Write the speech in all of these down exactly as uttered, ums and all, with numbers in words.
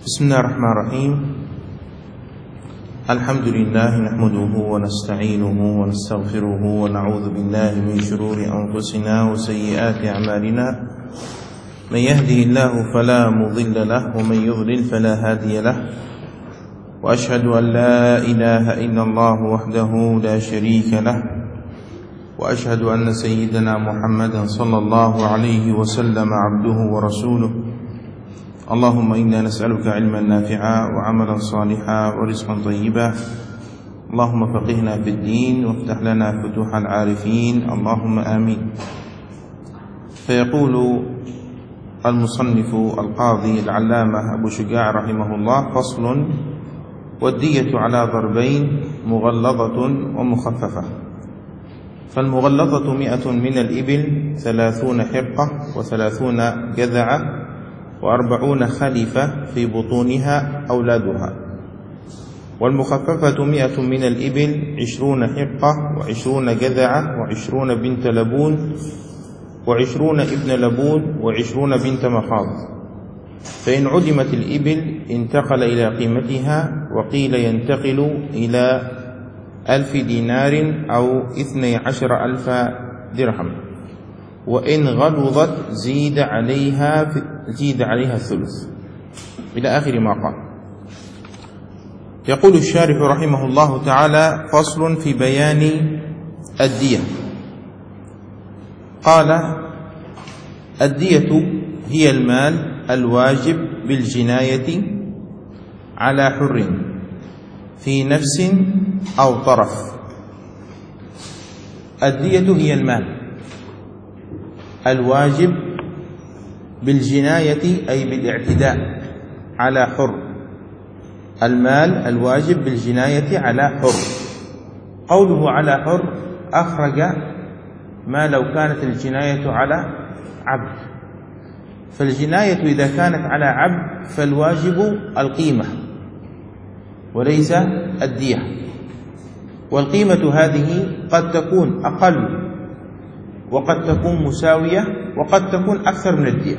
بسم الله الرحمن الرحيم. الحمد لله نحمده ونستعينه ونستغفره ونعوذ بالله من شرور أنفسنا وسيئات أعمالنا. من يهده الله فلا مضل له ومن يضلل فلا هادي له، وأشهد أن لا إله إلا الله وحده لا شريك له، وأشهد أن سيدنا محمدا صلى الله عليه وسلم عبده ورسوله. اللهم إنا نسألك علما نافعا وعملا صالحا ورزقا طيبا. اللهم فقهنا في الدين وافتح لنا فتوح العارفين، اللهم آمين. فيقول المصنف القاضي العلامة أبو شجاع رحمه الله: فصل: والدية على ضربين، مغلظة ومخففة. فالمغلظة مئة من الإبل، ثلاثون حرقة وثلاثون جذعة وأربعون خليفة في بطونها أولادها. والمخففة مئة من الإبل، عشرون حرقة وعشرون جذعة وعشرون بنت لبون وعشرون ابن لبون وعشرون بنت مخاض. فإن عدمت الإبل انتقل إلى قيمتها، وقيل ينتقل إلى ألف دينار أو اثني عشر ألف درهم. وإن غلظت زيد عليها زيد عليها الثلث، إلى آخر ما قال. يقول الشارح رحمه الله تعالى: فصل في بيان الدية. قال: الدية هي المال الواجب بالجناية على حر في نفس أو طرف. الدية هي المال الواجب بالجناية أي بالاعتداء على حر. المال الواجب بالجناية على حر. قوله على حر أخرج ما لو كانت الجناية على عبد. فالجناية إذا كانت على عبد فالواجب القيمة وليس الدية، والقيمة هذه قد تكون أقل وقد تكون مساوية وقد تكون أكثر من الدية.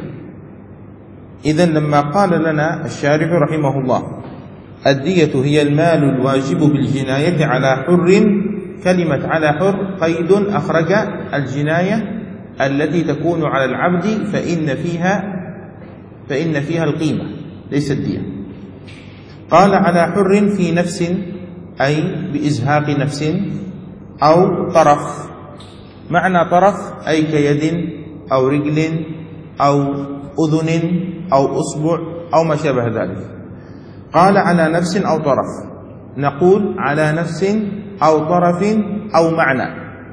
إذن لما قال لنا الشارح رحمه الله: الدية هي المال الواجب بالجناية على حر، كلمة على حر قيد أخرج الجناية التي تكون على العبد، فإن فيها فإن فيها القيمة ليس الدية. قال: على حر في نفس، أي بإزهاق نفس أو طرف. معنى طرف أي كيد أو رجل أو أذن أو أصبع أو ما شابه ذلك. قال: على نفس أو طرف. نقول على نفس أو طرف أو معنى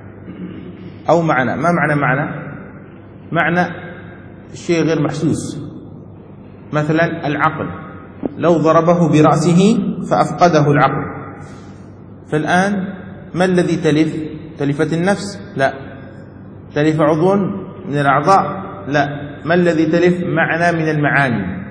أو معنى. ما معنى معنى؟ معنى الشيء غير محسوس. مثلا العقل، لو ضربه برأسه فأفقده العقل، فالآن ما الذي تلف؟ تلفت النفس؟ لا. تلف عضو من الأعضاء؟ لا. ما الذي تلف؟ معنى من المعاني.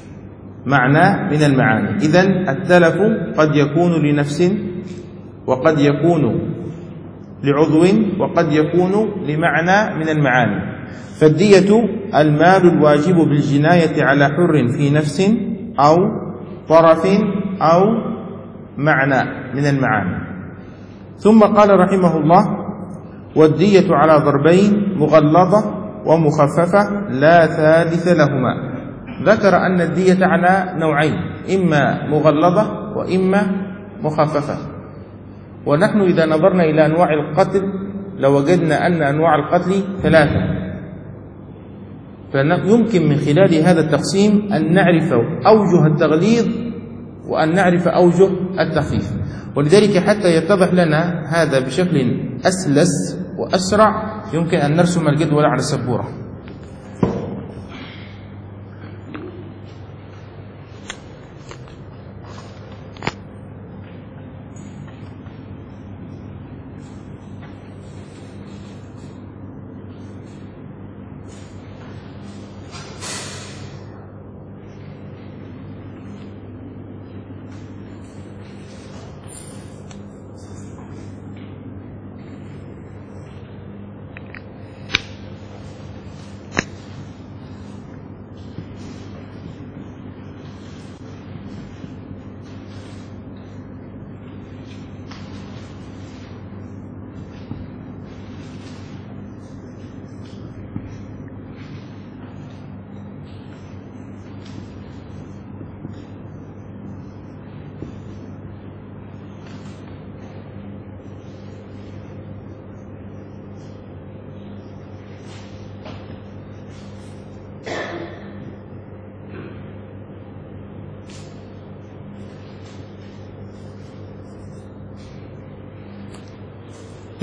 معنى من المعاني. إذن التلف قد يكون لنفس، وقد يكون لعضو، وقد يكون لمعنى من المعاني. فالدية المال الواجب بالجناية على حر في نفس أو طرف أو معنى من المعاني. ثم قال رحمه الله: والدية على ضربين، مغلظة ومخففة لا ثالث لهما. ذكر أن الدية على نوعين، إما مغلظة وإما مخففة. ونحن إذا نظرنا إلى أنواع القتل لوجدنا أن أنواع القتل ثلاثة، فيمكن من خلال هذا التقسيم أن نعرف أوجه التغليظ وأن نعرف أوجه التخفيف. ولذلك حتى يتضح لنا هذا بشكل أسلس وأسرع يمكن أن نرسم الجدول على السبورة.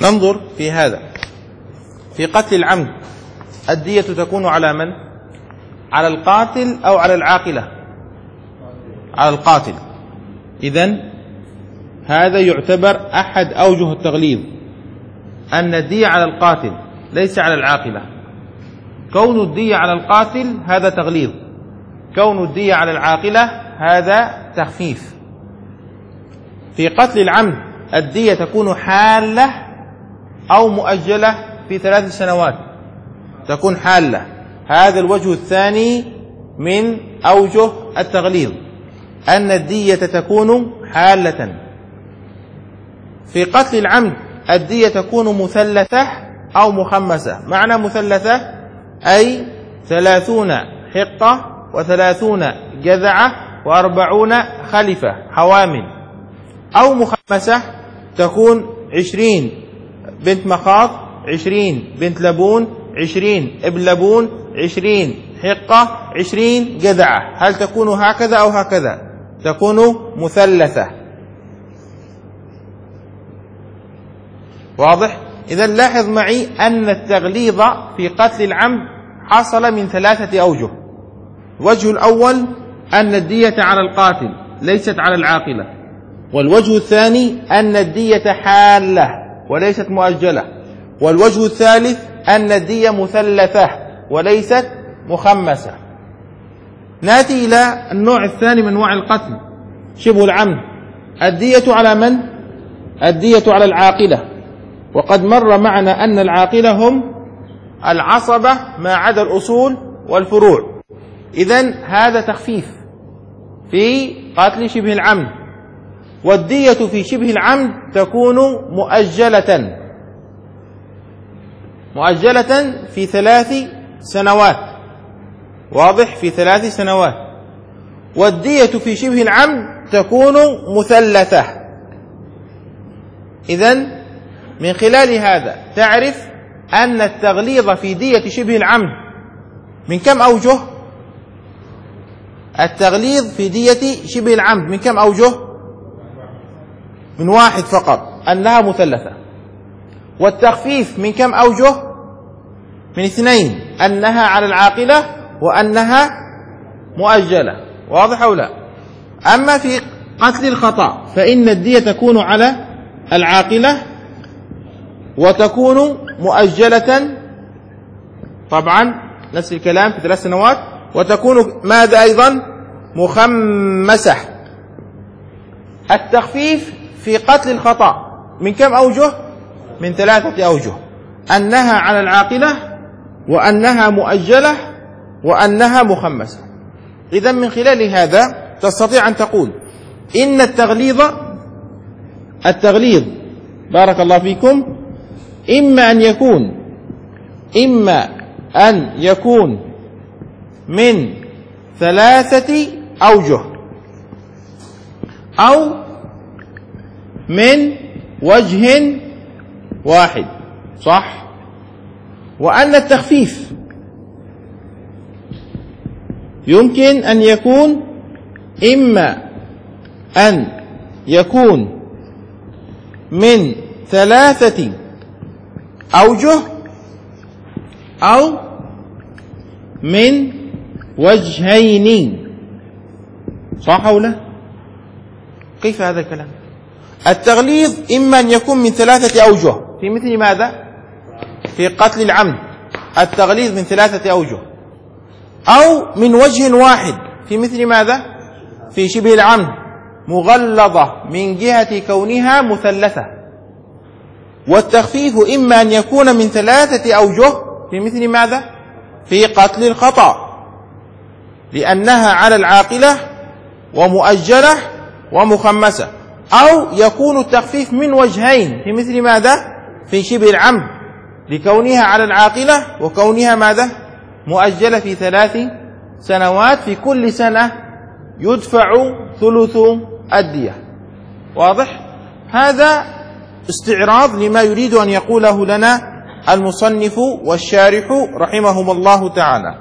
ننظر في هذا. في قتل العمد الدية تكون على من؟ على القاتل أو على العاقلة؟ على القاتل. إذن هذا يعتبر أحد أوجه التغليظ، أن الدية على القاتل ليس على العاقلة. كون الدية على القاتل هذا تغليظ، كون الدية على العاقلة هذا تخفيف. في قتل العمد الدية تكون حالة أو مؤجلة في ثلاث سنوات، تكون حالة. هذا الوجه الثاني من أوجه التغليظ، أن الدية تكون حالة. في قتل العمد الدية تكون مثلثة أو مخمسة. معنى مثلثة أي ثلاثون حقة وثلاثون جذعة وأربعون خلفة حوامل. أو مخمسة تكون عشرين بنت مخاض، عشرين بنت لبون، عشرين ابن لبون، عشرين حقة، عشرين جذعة. هل تكون هكذا أو هكذا؟ تكون مثلثة. واضح؟ إذا لاحظ معي أن التغليظ في قتل العمد حصل من ثلاثة أوجه. الوجه الأول أن الدية على القاتل ليست على العاقلة، والوجه الثاني أن الدية حالة وليست مؤجلة، والوجه الثالث أن الدية مثلثة وليست مخمسة. نأتي إلى النوع الثاني من أنواع القتل، شبه العمد. الدية على من؟ الدية على العاقلة، وقد مر معنا أن العاقلة هم العصبة ما عدا الأصول والفروع. إذن هذا تخفيف في قتل شبه العمد. والدية في شبه العمد تكون مؤجلة مؤجلة في ثلاث سنوات. واضح؟ في ثلاث سنوات. والدية في شبه العمد تكون مثلثة. إذن من خلال هذا تعرف أن التغليظ في دية شبه العمد من كم أوجه؟ التغليظ في دية شبه العمد من كم أوجه؟ من واحد فقط، أنها مثلثة. والتخفيف من كم أوجه؟ من اثنين، أنها على العاقلة وأنها مؤجلة. واضح أو لا؟ أما في قتل الخطأ فإن الدية تكون على العاقلة وتكون مؤجلة، طبعا نفس الكلام في ثلاث سنوات، وتكون ماذا أيضا؟ مخمسة. التخفيف في قتل الخطأ من كم أوجه؟ من ثلاثة أوجه، أنها على العاقلة وأنها مؤجلة وأنها مخمسة. إذن من خلال هذا تستطيع أن تقول إن التغليظ التغليظ بارك الله فيكم إما أن يكون إما أن يكون من ثلاثة أوجه أو من وجه واحد، صح؟ وأن التخفيف يمكن أن يكون إما أن يكون من ثلاثة أوجه أو من وجهين، صح أو لا؟ كيف هذا الكلام؟ التغليظ إما أن يكون من ثلاثة أوجه في مثل ماذا؟ في قتل العمد التغليظ من ثلاثة أوجه، أو من وجه واحد في مثل ماذا؟ في شبه العمد مغلظة من جهة كونها مثلثة. والتخفيف إما أن يكون من ثلاثة أوجه في مثل ماذا؟ في قتل الخطأ، لأنها على العاقلة ومؤجلة ومخمسة. أو يكون التخفيف من وجهين في مثل ماذا؟ في شبه العمد، لكونها على العاقلة وكونها ماذا؟ مؤجلة في ثلاث سنوات، في كل سنة يدفع ثلث الدية. واضح؟ هذا استعراض لما يريد أن يقوله لنا المصنف والشارح رحمهم الله تعالى.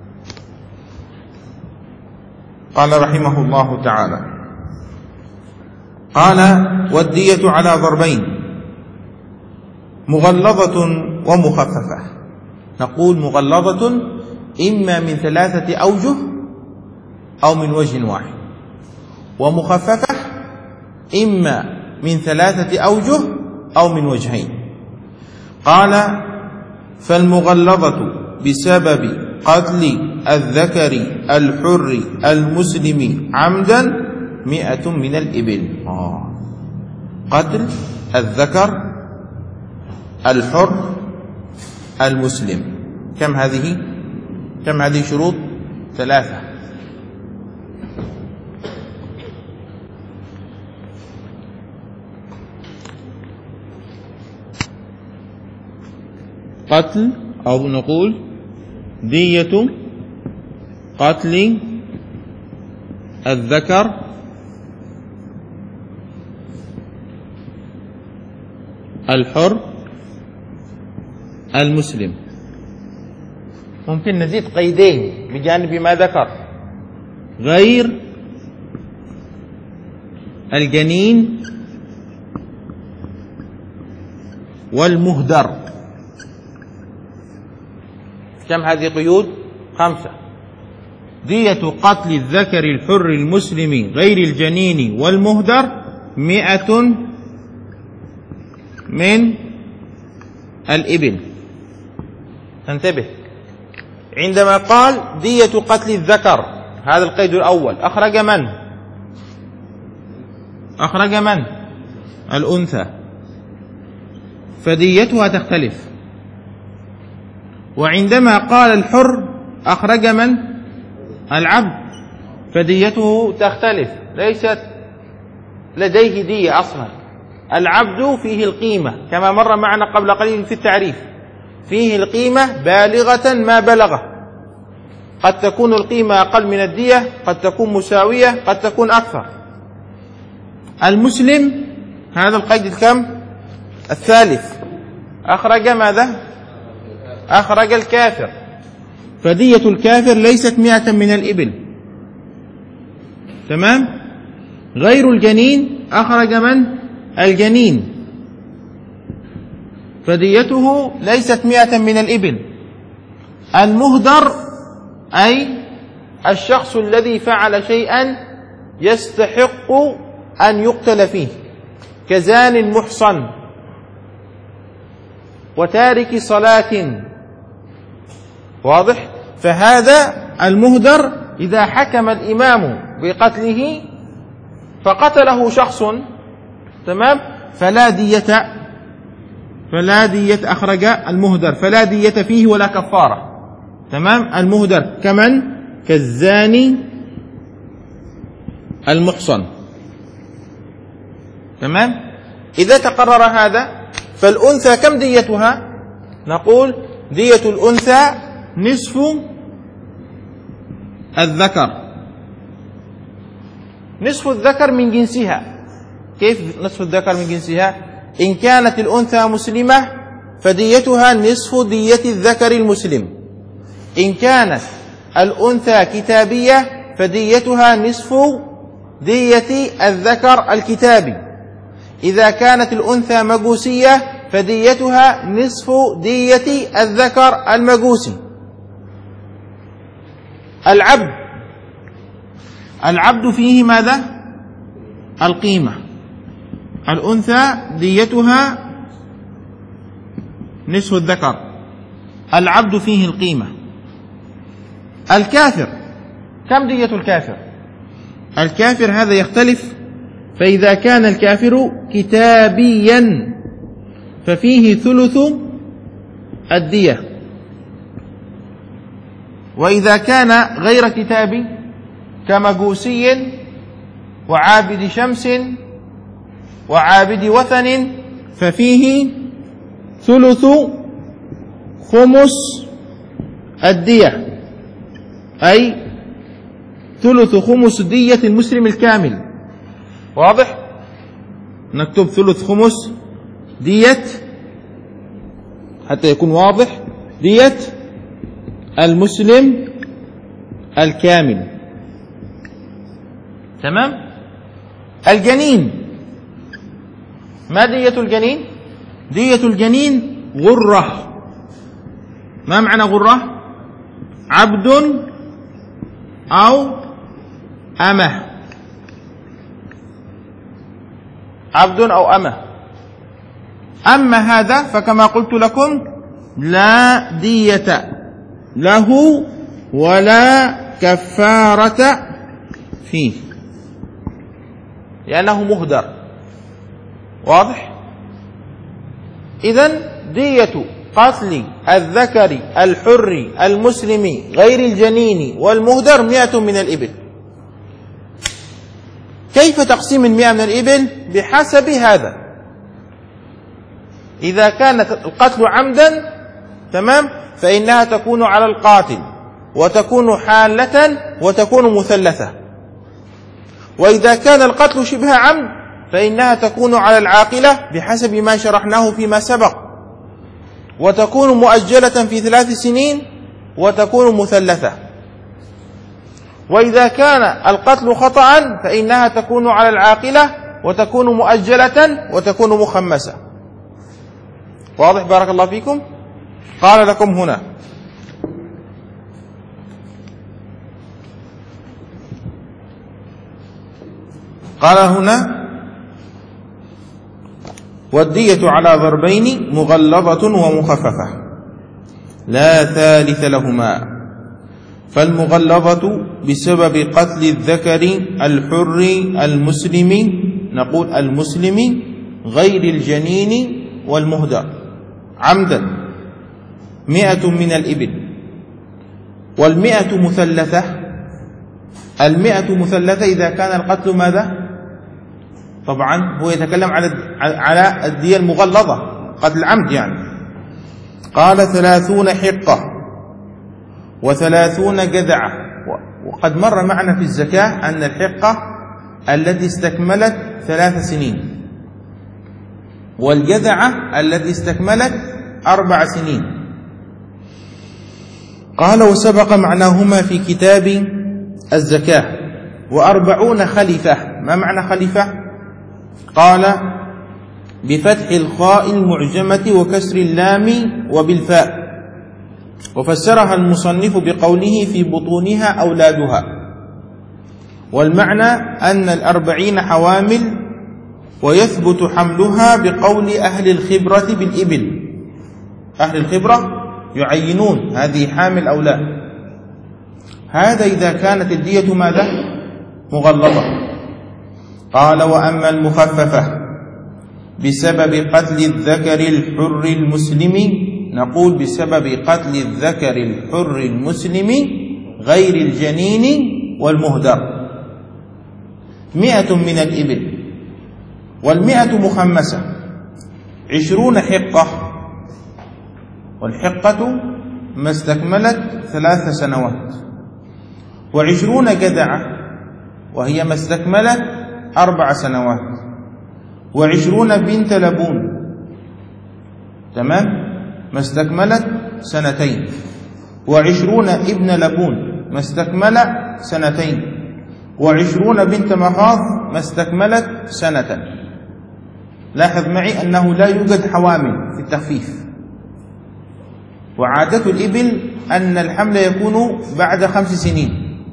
قال رحمه الله تعالى: قال: والدية على ضربين. مغلظة ومخففة. نقول مغلظة إما من ثلاثة أوجه أو من وجه واحد، ومخففة إما من ثلاثة أوجه أو من وجهين. قال: فالمغلظة بسبب قتل الذكر الحر المسلم عمدا مئة من الإبل. آه. قتل الذكر الحر المسلم، كم هذه؟ كم هذه شروط؟ ثلاثة. قتل، أو نقول دية قتل الذكر الحر المسلم. ممكن نزيد قيدين بجانب ما ذكر: غير الجنين والمهدر. كم هذه قيود؟ خمسة. دية قتل الذكر الحر المسلم غير الجنين والمهدر مئة من الإبل. انتبه، عندما قال دية قتل الذكر، هذا القيد الأول، أخرج من؟ أخرج من؟ الأنثى، فديتها تختلف. وعندما قال الحر أخرج من؟ العبد، فديته تختلف، ليست لديه دية أصلا. العبد فيه القيمة كما مر معنا قبل قليل في التعريف، فيه القيمة بالغة ما بلغه، قد تكون القيمة أقل من الدية، قد تكون مساوية، قد تكون أكثر. المسلم هذا القيد الكم؟ الثالث، أخرج ماذا؟ أخرج الكافر، فدية الكافر ليست مئة من الإبل. تمام؟ غير الجنين أخرج من؟ الجنين، فديته ليست مئة من الإبل. المهدر أي الشخص الذي فعل شيئا يستحق أن يقتل فيه، كزان محصن وتارك صلاة. واضح؟ فهذا المهدر إذا حكم الإمام بقتله فقتله شخص، تمام، فلا دية، فلا دية، أخرج المهدر فلا دية فيه ولا كفارة. تمام؟ المهدر كمن؟ كالزاني المحصن. تمام؟ إذا تقرر هذا، فالأنثى كم ديتها؟ نقول دية الأنثى نصف الذكر، نصف الذكر من جنسها. كيف نصف الذكر من جنسها؟ إن كانت الأنثى مسلمة فديتها نصف دية الذكر المسلم، إن كانت الأنثى كتابية فديتها نصف دية الذكر الكتابي، إذا كانت الأنثى مجوسية فديتها نصف دية الذكر المجوسي. العبد، العبد فيه ماذا؟ القيمة. الأنثى ديتها نصف الذكر، العبد فيه القيمة. الكافر كم دية الكافر؟ الكافر هذا يختلف، فإذا كان الكافر كتابيا ففيه ثلث الدية، وإذا كان غير كتابي كمجوسي وعابد شمس وعابد وثن ففيه ثلث خمس الدية، أي ثلث خمس دية المسلم الكامل. واضح؟ نكتب ثلث خمس دية حتى يكون واضح، دية المسلم الكامل. تمام؟ الجنين، ما دية الجنين؟ دية الجنين غرة. ما معنى غرة؟ عبد أو أمة، عبد أو أمة. أما هذا فكما قلت لكم لا دية له ولا كفارة فيه لأنه مهدر. واضح؟ إذن دية قتل الذكر الحر المسلم غير الجنين والمهدر مئة من الإبل. كيف تقسيم المئة من الإبل؟ بحسب هذا. إذا كانت القتل عمدا تمام فإنها تكون على القاتل وتكون حالة وتكون مثلثة. وإذا كان القتل شبه عمد فإنها تكون على العاقلة بحسب ما شرحناه فيما سبق، وتكون مؤجلة في ثلاث سنين وتكون مثلثة. وإذا كان القتل خطأ فإنها تكون على العاقلة وتكون مؤجلة وتكون مخمسة. واضح؟ بارك الله فيكم. قال لكم هنا قال هنا والدية على ضربين مغلظة ومخففة لا ثالث لهما. فالمغلظة بسبب قتل الذكر الحر المسلم، نقول المسلم غير الجنين والمهدر عمدا، مئة من الإبل. والمئة مثلثة، المئة مثلثة إذا كان القتل ماذا؟ طبعا هو يتكلم على على الدية المغلظة، قتل العمد يعني. قال ثلاثون حقة وثلاثون جذعة. وقد مر معنا في الزكاة أن الحقة التي استكملت ثلاث سنين، والجذعة التي استكملت أربع سنين. قال وسبق معناهما في كتاب الزكاة. وأربعون خلفة. ما معنى خلفة؟ قال بفتح الخاء المعجمة وكسر اللام وبالفاء. وفسرها المصنف بقوله في بطونها أولادها. والمعنى أن الأربعين حوامل، ويثبت حملها بقول أهل الخبرة بالإبل. أهل الخبرة يعينون هذه حامل أو لا. هذا إذا كانت الدية ماذا؟ مغلظة. قال وأما المخففة بسبب قتل الذكر الحر المسلم، نقول بسبب قتل الذكر الحر المسلم غير الجنين والمهدر، مئة من الإبل. والمئة مخمسة عشرون حقة، والحقة ما استكملت ثلاث سنوات. وعشرون جذعة وهي ما استكملت أربع سنوات. وعشرون بنت لبون تمام ما استكملت سنتين. وعشرون ابن لبون ما استكمل سنتين. وعشرون بنت مخاض ما استكملت سنة. لاحظ معي أنه لا يوجد حوامل في التخفيف. وعادة الإبل أن الحمل يكون بعد خمس سنين.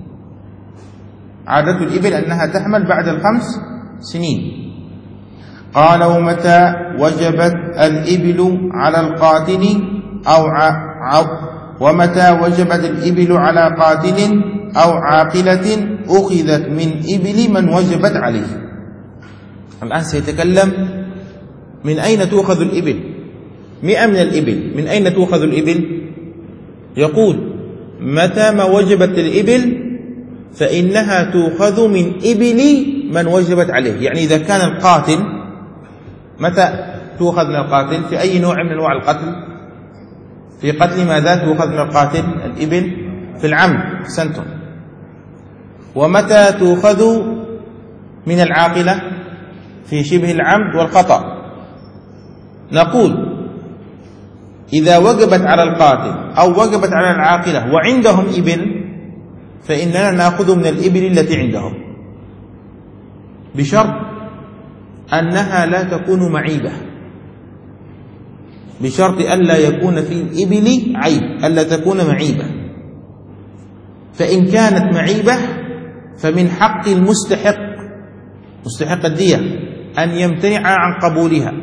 عادة الإبل أنها تحمل بعد الخمس سنين. قال ومتى وجبت الإبل على القاتل أو ع... ومتى وجبت الإبل على قاتل أو عاقلة أخذت من إبل من وجبت عليه. الآن سيتكلم من أين تؤخذ الإبل. مئة من الإبل من أين تؤخذ الإبل؟ يقول متى ما وجبت الإبل فإنها تؤخذ من إبل من وجبت عليه. يعني إذا كان القاتل، متى تؤخذ من القاتل؟ في أي نوع من أنواع القتل؟ في قتل ماذا تؤخذ من القاتل؟ الإبل. في العمد. سنتم. ومتى تؤخذ من العاقلة؟ في شبه العمد والخطأ. نقول إذا وجبت على القاتل أو وجبت على العاقلة وعندهم إبل فإننا نأخذ من الإبل التي عندهم، بشرط أنها لا تكون معيبة. بشرط ألا يكون في الإبل عيب، ألا تكون معيبة. فإن كانت معيبة فمن حق المستحق مستحق الدية أن يمتنع عن قبولها،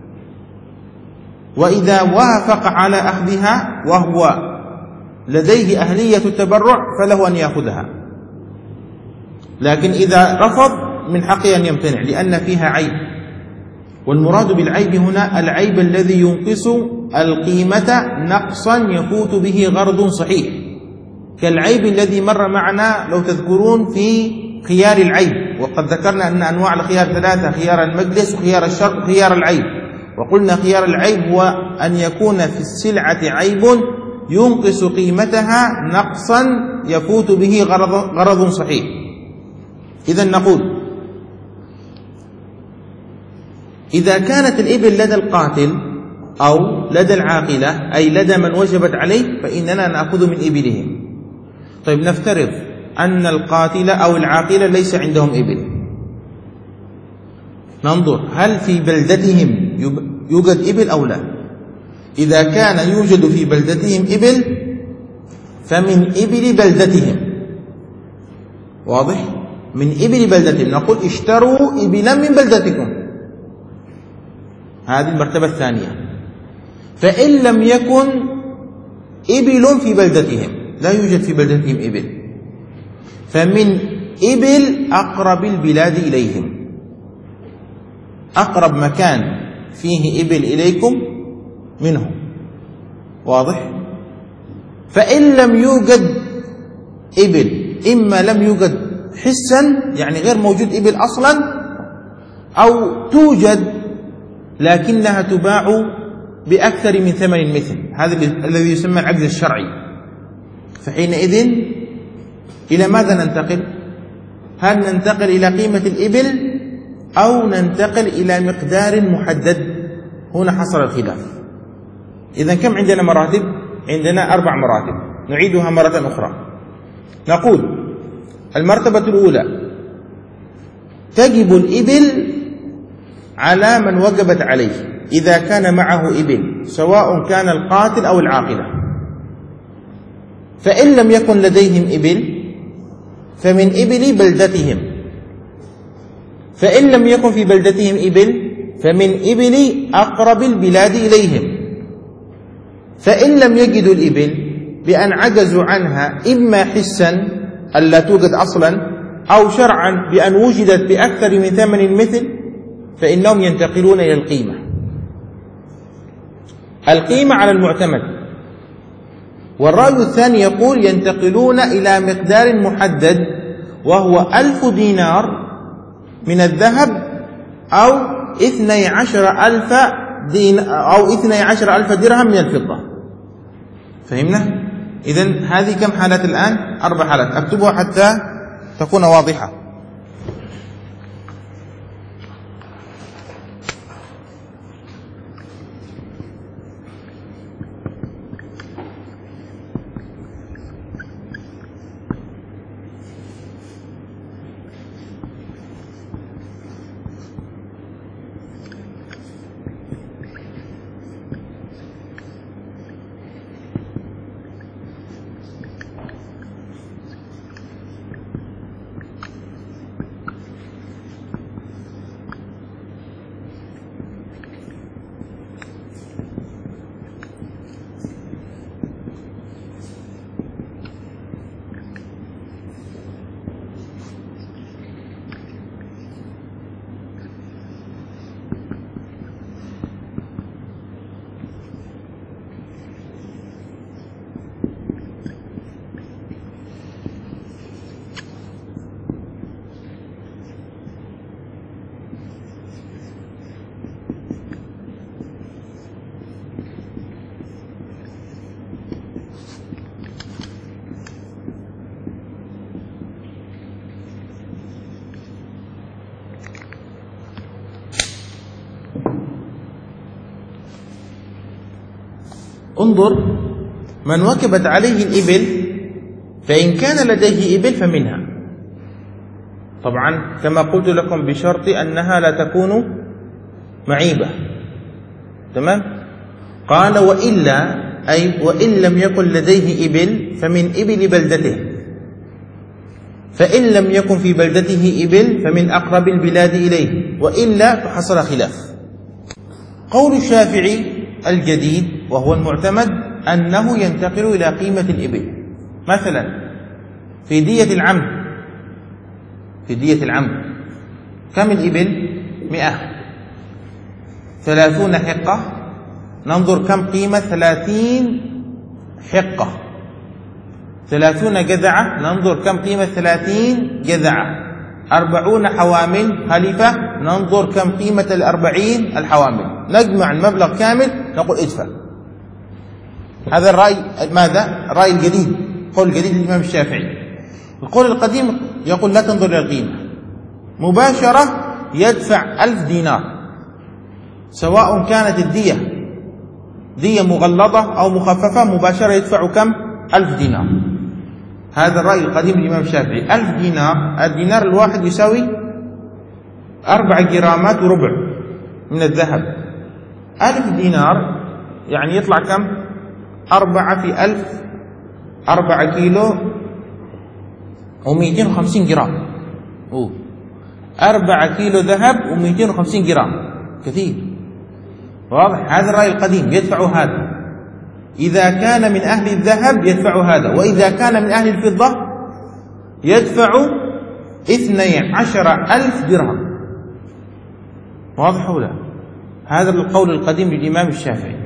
وإذا وافق على أخذها وهو لديه أهلية التبرع فله أن يأخذها، لكن إذا رفض من حقه أن يمتنع لأن فيها عيب. والمراد بالعيب هنا العيب الذي ينقص القيمة نقصا يفوت به غرض صحيح، كالعيب الذي مر معنا لو تذكرون في خيار العيب، وقد ذكرنا أن أنواع الخيار ثلاثة: خيار المجلس وخيار الشرط وخيار العيب. وقلنا خيار العيب هو أن يكون في السلعة عيب ينقص قيمتها نقصا يفوت به غرض, غرض صحيح. إذن نقول إذا كانت الإبل لدى القاتل أو لدى العاقلة أي لدى من وجبت عليه فإننا نأخذ من إبلهم. طيب نفترض أن القاتل أو العاقلة ليس عندهم إبل، ننظر هل في بلدتهم يوجد إبل أو لا. إذا كان يوجد في بلدتهم إبل فمن إبل بلدتهم، واضح؟ من إبل بلدتهم نقول اشتروا إبلا من بلدتكم، هذه المرتبة الثانية. فإن لم يكن إبل في بلدتهم، لا يوجد في بلدتهم إبل، فمن إبل أقرب البلاد إليهم، أقرب مكان فيه إبل إليكم منهم، واضح؟ فإن لم يوجد إبل، إما لم يوجد حسا يعني غير موجود إبل أصلا، أو توجد لكنها تباع بأكثر من ثمن المثل، هذا الذي يسمى العجز الشرعي. فحينئذ إلى ماذا ننتقل؟ هل ننتقل إلى قيمة الإبل أو ننتقل إلى مقدار محدد؟ هنا حصل الخلاف. إذن كم عندنا مراتب؟ عندنا أربع مراتب، نعيدها مرة أخرى. نقول المرتبة الأولى تجب الإبل على من وجبت عليه إذا كان معه إبل، سواء كان القاتل أو العاقلة. فإن لم يكن لديهم إبل فمن إبل بلدتهم، فإن لم يكن في بلدتهم إبل فمن إبل أقرب البلاد إليهم. فإن لم يجدوا الإبل بأن عجزوا عنها إما حسا ألا توجد أصلا أو شرعا بأن وجدت بأكثر من ثمن المثل، فإنهم ينتقلون إلى القيمة. القيمة على المعتمد. والرأي الثاني يقول ينتقلون إلى مقدار محدد وهو ألف دينار من الذهب أو اثني عشر ألف دين أو اثني عشر ألف درهم من الفضة. فهمنا؟ إذن هذه كم حالات الآن؟ أربع حالات، أكتبها حتى تكون واضحة. انظر، من وكبت عليه الإبل فإن كان لديه إبل فمنها، طبعا كما قلت لكم بشرط أنها لا تكون معيبة، تمام؟ قال وإلا أي وإن لم يكن لديه إبل فمن إبل بلدته، فإن لم يكن في بلدته إبل فمن أقرب البلاد إليه، وإلا فحصل خلاف. قول الشافعي الجديد وهو المعتمد أنه ينتقل إلى قيمة الإبل. مثلا في دية العمد، في دية العمد كم الإبل؟ مئة، ثلاثون حقة، ننظر كم قيمة ثلاثين حقة، ثلاثون جذعة، ننظر كم قيمة ثلاثين جذعة، أربعون حوامل خليفة، ننظر كم قيمة الأربعين الحوامل، نجمع المبلغ كامل نقول ادفع. هذا الرأي ماذا؟ الرأي الجديد، قول الجديد للإمام الشافعي. القول القديم يقول لا تنظر إلى القيمة، مباشرة يدفع ألف دينار، سواء كانت الدية دية مغلظة أو مخففة، مباشرة يدفع كم؟ ألف دينار. هذا الرأي القديم للإمام الشافعي. ألف دينار، الدينار الواحد يساوي أربع جرامات وربع من الذهب. ألف دينار يعني يطلع كم؟ أربعة في ألف، أربعة كيلو ومئتين وخمسين جرام. أوه. أربعة كيلو ذهب ومئتين وخمسين جرام، كثير. واضح؟ هذا الرأي القديم، يدفع هذا. إذا كان من أهل الذهب يدفع هذا، وإذا كان من أهل الفضة يدفع اثني عشر ألف درهم. واضح ولا؟ هذا القول القديم للإمام الشافعي.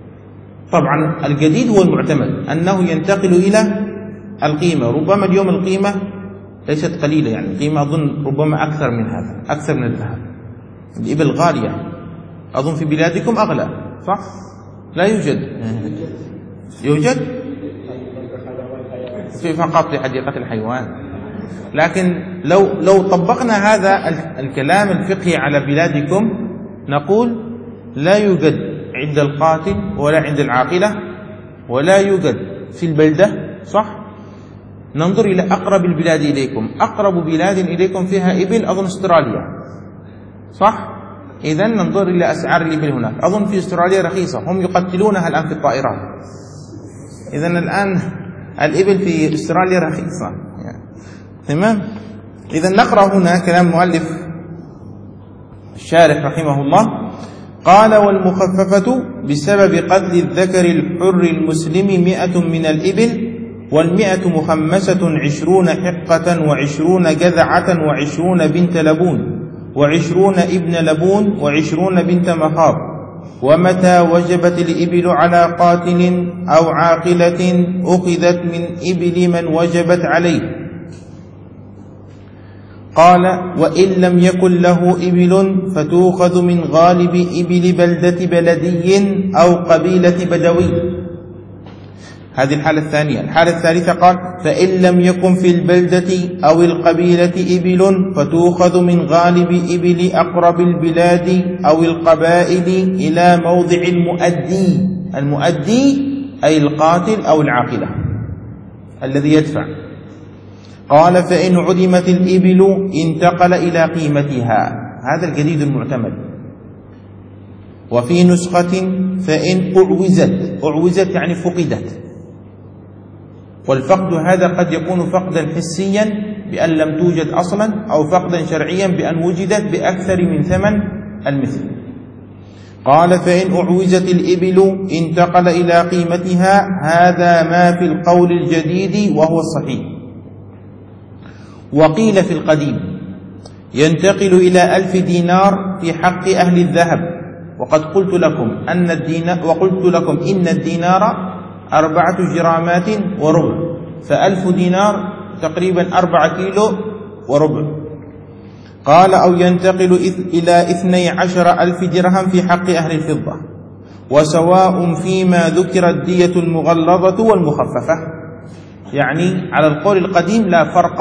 طبعا الجديد هو المعتمد أنه ينتقل إلى القيمة. ربما اليوم القيمة ليست قليلة، يعني القيمة أظن ربما أكثر من هذا، أكثر من الذهب. الإبل غالية، أظن في بلادكم أغلى، صح؟ لا يوجد؟ يوجد في فقط في حديقة الحيوان. لكن لو لو طبقنا هذا الكلام الفقهي على بلادكم نقول لا يوجد عند القاتل ولا عند العاقلة ولا يوجد في البلدة، صح؟ ننظر إلى أقرب البلاد إليكم. أقرب بلاد إليكم فيها إبل أظن أستراليا، صح؟ إذن ننظر إلى أسعار الإبل هناك. أظن في أستراليا رخيصة، هم يقتلونها الآن في الطائرات. إذن الآن الإبل في أستراليا رخيصة يعني. تمام؟ إذن نقرأ هنا كلام مؤلف الشارح رحمه الله. قال والمخففة بسبب قتل الذكر الحر المسلم مئة من الإبل، والمئة مخمسة عشرون حقة وعشرون جذعة وعشرون بنت لبون وعشرون ابن لبون وعشرون بنت مخاض. ومتى وجبت الإبل على قاتل أو عاقلة أخذت من إبل من وجبت عليه. قال وإن لم يكن له إبل فتؤخذ من غالب إبل بلدة بلدي أو قبيلة بدوي. هذه الحالة الثانية. الحالة الثالثة قال فإن لم يكن في البلدة أو القبيلة إبل فتؤخذ من غالب إبل أقرب البلاد أو القبائل إلى موضع المؤدي. المؤدي أي القاتل أو العاقلة الذي يدفع. قال فإن عدمت الإبل انتقل إلى قيمتها. هذا الجديد المعتمد. وفي نسخة فإن أعوزت، أعوزت يعني فقدت. والفقد هذا قد يكون فقدا حسيا بأن لم توجد أصلا، أو فقدا شرعيا بأن وجدت بأكثر من ثمن المثل. قال فإن أعوزت الإبل انتقل إلى قيمتها. هذا ما في القول الجديد وهو الصحيح. وقيل في القديم ينتقل إلى ألف دينار في حق أهل الذهب. وقد قلت لكم أن الدينار وقلت لكم إن الدينار أربعة جرامات وربع، فألف دينار تقريبا أربعة كيلو وربع. قال أو ينتقل إلى اثني عشر ألف درهم في حق أهل الفضة. وسواء فيما ذكر الدية المغلظة والمخففة. يعني على القول القديم لا فرق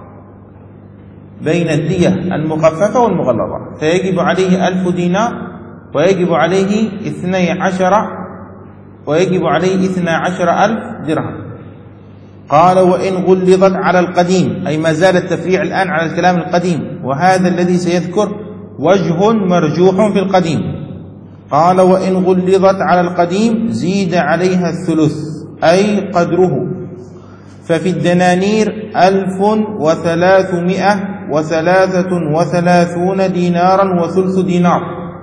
بين الدية المخففة والمغلظة، فيجب عليه ألف دينار ويجب عليه اثني عشر ويجب عليه اثني عشر ألف درهم. قال وإن غلظت على القديم، أي ما زال التفريع الآن على الكلام القديم، وهذا الذي سيذكر وجه مرجوح في القديم. قال وإن غلظت على القديم زيد عليها الثلث أي قدره، ففي الدنانير ألف وثلاثمائة وثلاثة وثلاثون دينارا وثلث دينار،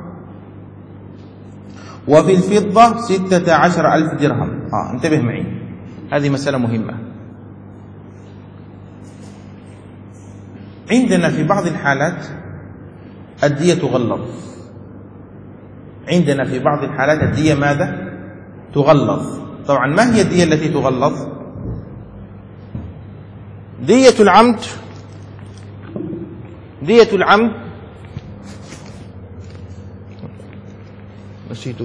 وفي الفضة ستة عشر ألف درهم. آه انتبه معي، هذه مسألة مهمة. عندنا في بعض الحالات الدية تغلظ، عندنا في بعض الحالات الدية ماذا؟ تغلظ. طبعا ما هي الدية التي تغلظ؟ دية العمد، دية العمد نسيته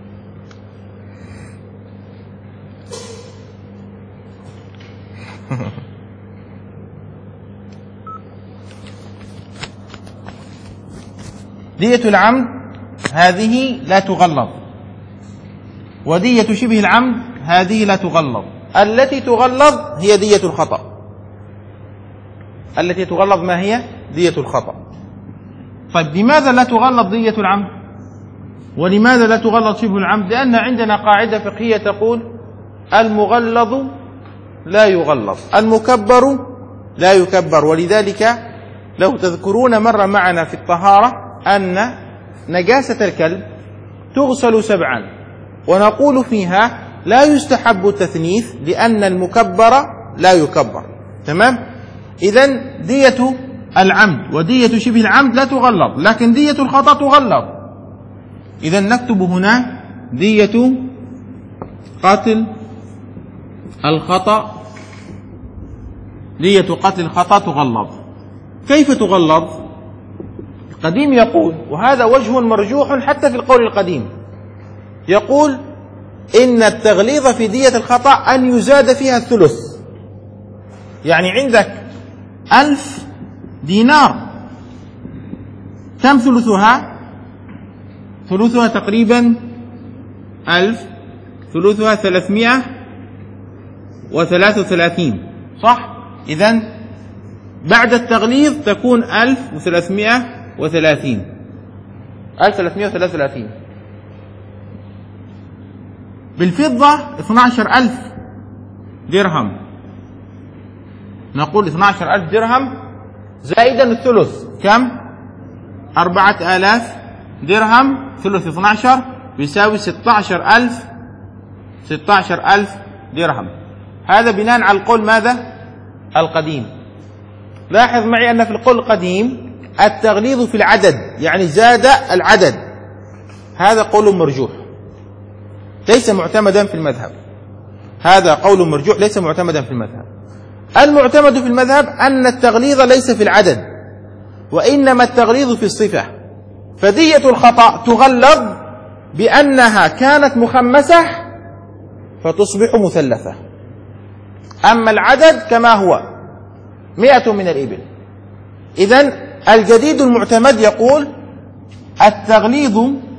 دية العمد هذه لا تغلظ، ودية شبه العمد هذه لا تغلظ. التي تغلظ هي دية الخطأ، التي تغلظ ما هي؟ دية الخطأ. طيب لماذا لا تغلظ دية العمد؟ ولماذا لا تغلظ شبه العمد؟ لأن عندنا قاعدة فقهية تقول المغلظ لا يغلظ، المكبر لا يكبر. ولذلك لو تذكرون مر معنا في الطهارة أن نجاسة الكلب تغسل سبعا، ونقول فيها لا يستحب التثنيث لأن المكبر لا يكبر. تمام؟ إذن دية العمد ودية شبه العمد لا تغلظ، لكن دية الخطأ تغلظ. إذن نكتب هنا دية قتل الخطأ، دية قتل الخطأ تغلظ. كيف تغلظ؟ القديم يقول، وهذا وجه مرجوح حتى في القول القديم، يقول إن التغليظ في دية الخطأ أن يزاد فيها الثلث. يعني عندك ألف دينار، كم ثلثها؟ ثلثها تقريبا ألف، ثلثها ثلاثمائة وثلاثة وثلاثين، صح؟ إذن بعد التغليظ تكون ألف وثلاثمائة وثلاثين، ألف وثلاثمائة وثلاثة وثلاثين. بالفضة اثني عشر ألف درهم، نقول اثني عشر ألف درهم زائدا الثلث، كم؟ أربعة آلاف درهم، ثلث اثني عشر بيساوي ستة عشر ألف، ستة عشر ألف درهم. هذا بناء على القول ماذا؟ القديم. لاحظ معي أن في القول القديم التغليظ في العدد، يعني زاد العدد، هذا قول مرجوح ليس معتمدا في المذهب، هذا قول مرجوح ليس معتمدا في المذهب. المعتمد في المذهب أن التغليظ ليس في العدد، وإنما التغليظ في الصفة. فدية الخطأ تغلظ بأنها كانت مخمسة فتصبح مثلثة، أما العدد كما هو مئة من الإبل. إذن الجديد المعتمد يقول التغليظ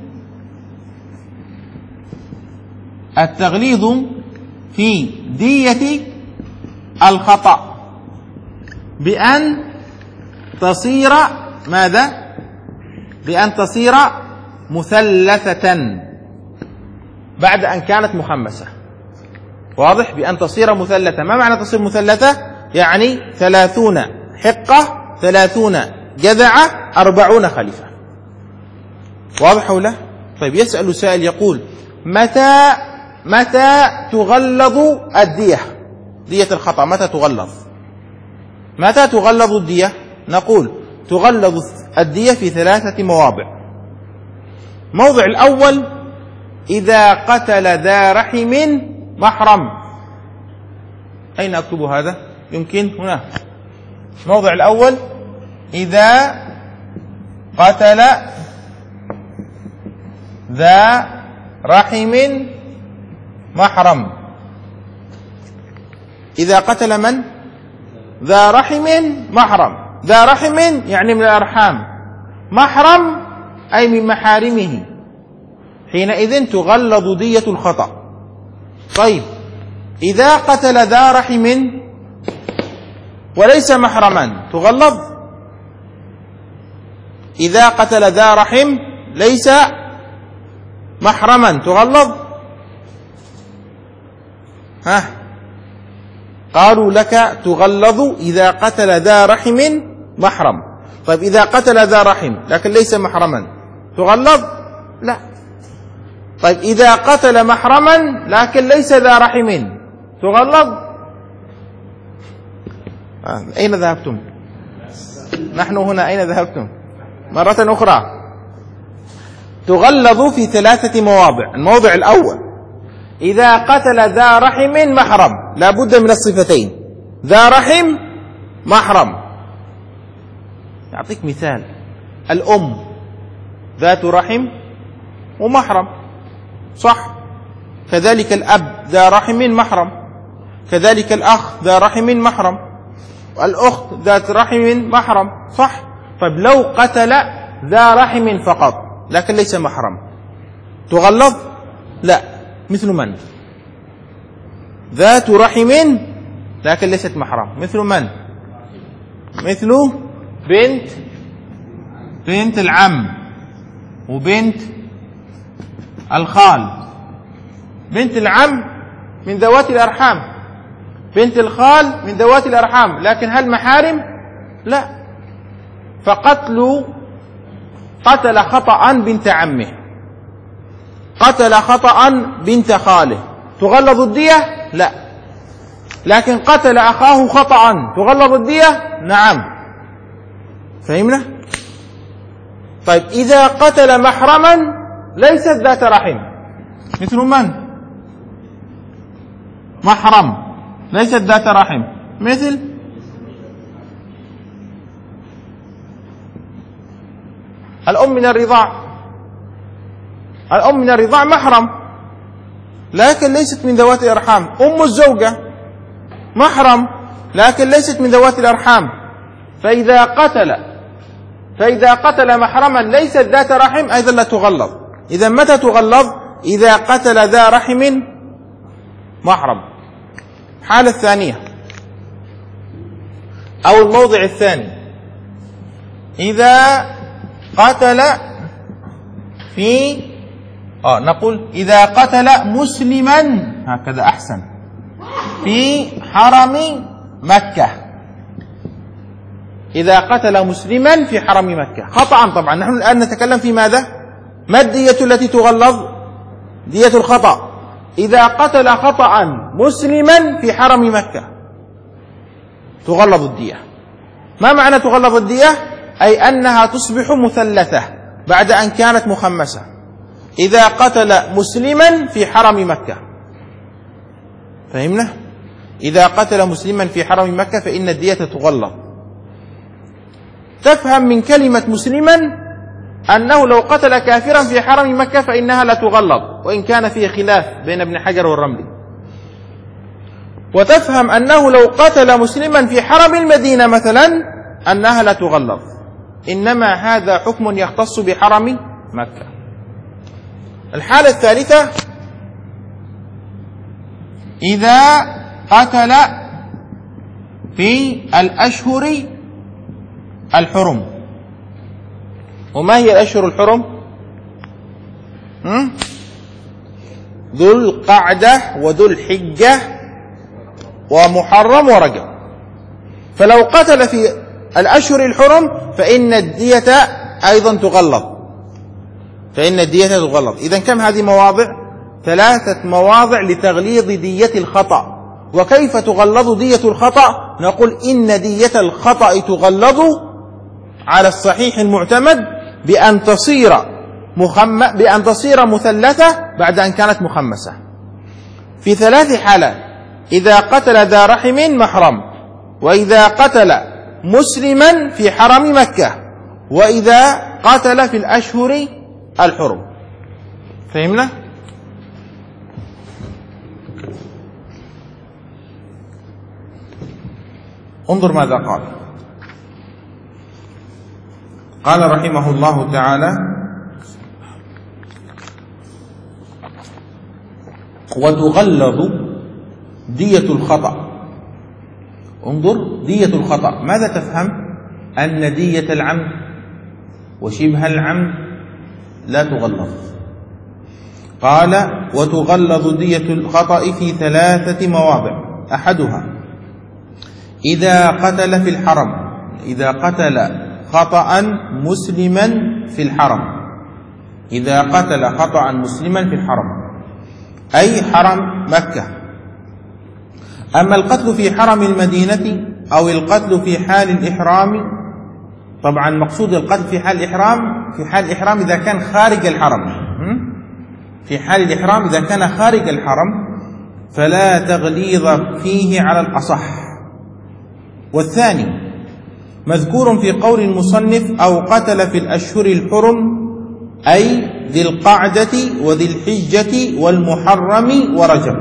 التغليظ في دية الخطأ بأن تصير ماذا؟ بأن تصير مثلثة بعد أن كانت مخمسة. واضح؟ بأن تصير مثلثة. ما معنى تصير مثلثة؟ يعني ثلاثون حقة، ثلاثون جذعة، أربعون خليفة. واضح ولا؟ طيب يسأل سائل يقول متى متى تغلظ الدية؟ دية الخطأ متى تغلظ؟ متى تغلظ الدية؟ نقول تغلظ الدية في ثلاثة مواضع. موضع الأول إذا قتل ذا رحم محرم. أين أكتب هذا؟ يمكن هنا. الموضع الأول إذا قتل ذا رحم محرم. إذا قتل من؟ ذا رحم محرم. ذا رحم يعني من الأرحام، محرم أي من محارمه، حينئذ تغلظ دية الخطأ. طيب إذا قتل ذا رحم وليس محرما تغلظ؟ إذا قتل ذا رحم ليس محرما تغلظ؟ ها قالوا لك تغلظ إذا قتل ذا رحم محرم. طيب إذا قتل ذا رحم لكن ليس محرما تغلظ؟ لا. طيب إذا قتل محرما لكن ليس ذا رحم تغلظ؟ آه. أين ذهبتم؟ نحن هنا، أين ذهبتم؟ مرة أخرى تغلظ في ثلاثة مواضع. الموضع الأول إذا قتل ذا رحم محرم، لا بد من الصفتين، ذا رحم محرم. أعطيك مثال، الأم ذات رحم ومحرم، صح؟ كذلك الأب ذا رحم محرم، كذلك الأخ ذا رحم محرم، والأخت ذات رحم محرم، صح؟ طيب لو قتل ذا رحم فقط لكن ليس محرم تغلظ؟ لا. مثل من؟ ذات رحم لكن ليست محرم، مثل من؟ مثل بنت بنت العم وبنت الخال. بنت العم من ذوات الأرحام، بنت الخال من ذوات الأرحام، لكن هل محارم؟ لا. فقتل قتل خطأ بنت عمه، قتل خطأ بنت خاله، تغلظ الدية؟ لا. لكن قتل أخاه خطأ تغلظ الدية؟ نعم. فهمنا؟ طيب إذا قتل محرما ليست ذات رحم، مثل من؟ محرم ليست ذات رحم، مثل الأم من الرضاع. الأم من الرضاع محرم لكن ليست من ذوات الأرحام. أم الزوجة محرم لكن ليست من ذوات الأرحام. فإذا قتل فإذا قتل محرما ليست ذات رحم أيضا لا تغلظ. إذا متى تغلظ؟ إذا قتل ذا رحم محرم. الحالة الثانية أو الموضع الثاني، إذا قتل في آه نقول إذا قتل مسلما، هكذا أحسن، في حرم مكة. إذا قتل مسلما في حرم مكة خطأ. طبعا نحن الآن نتكلم في ماذا؟ ما الدية التي تغلظ؟ دية الخطأ. إذا قتل خطأ مسلما في حرم مكة تغلظ الدية. ما معنى تغلظ الدية؟ أي أنها تصبح مثلثة بعد أن كانت مخمسة. إذا قتل مسلما في حرم مكة، فهمنا؟ إذا قتل مسلما في حرم مكة فإن الدية تغلظ. تفهم من كلمة مسلما أنه لو قتل كافرا في حرم مكة فإنها لا تغلظ، وإن كان فيه خلاف بين ابن حجر والرملي. وتفهم أنه لو قتل مسلما في حرم المدينة مثلا أنها لا تغلظ، إنما هذا حكم يختص بحرم مكة. الحالة الثالثة إذا قتل في الأشهر الحرم. وما هي الأشهر الحرم؟ ذو القعدة وذو الحجة ومحرم ورجب. فلو قتل في الأشهر الحرم فإن الدية أيضا تغلظ، فإن الدية تغلظ. إذن كم هذه مواضع؟ ثلاثة مواضع لتغليظ دية الخطأ. وكيف تغلظ دية الخطأ؟ نقول إن دية الخطأ تغلظ على الصحيح المعتمد بأن تصير مخم... بأن تصير مثلثة بعد أن كانت مخمسة في ثلاث حالات: إذا قتل ذا رحم محرم، وإذا قتل مسلما في حرم مكة، وإذا قتل في الأشهر الحرم. فهمنا؟ انظر ماذا قال. قال رحمه الله تعالى: وتغلظ دية الخطأ. انظر، دية الخطأ ماذا تفهم؟ أن دية العمد وشبه العمد لا تغلظ. قال: وتغلظ دية الخطأ في ثلاثة مواضع: أحدها إذا قتل في الحرم، إذا قتل خطأ مسلما في الحرم، إذا قتل خطأ مسلما في الحرم أي حرم مكة. أما القتل في حرم المدينة أو القتل في حال الإحرام، طبعا مقصود القتل في حال الإحرام، في حال الإحرام إذا كان خارج الحرم، في حال الإحرام إذا كان خارج الحرم فلا تغليظ فيه على الأصح. والثاني مذكور في قول المصنف: أو قتل في الأشهر الحرم، أي ذي القعدة وذي الحجة والمحرم ورجب.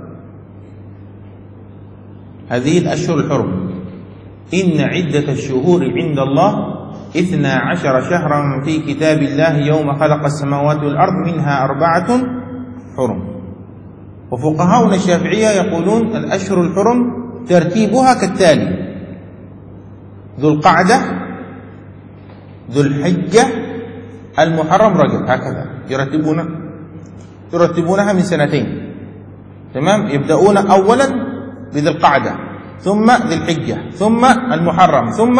هذه الأشهر الحرم: إن عدة الشهور عند الله اثنا عشر شهرا في كتاب الله يوم خلق السماوات والأرض منها أربعة حرم. وفقهاؤنا الشافعية يقولون الأشهر الحرم ترتيبها كالتالي: ذو القعدة، ذو الحجة، المحرم، رجب، هكذا يرتبون يرتبونها من سنتين. تمام؟ يبدأون أولا بذي القعدة، ثم ذي الحجة، ثم المحرم، ثم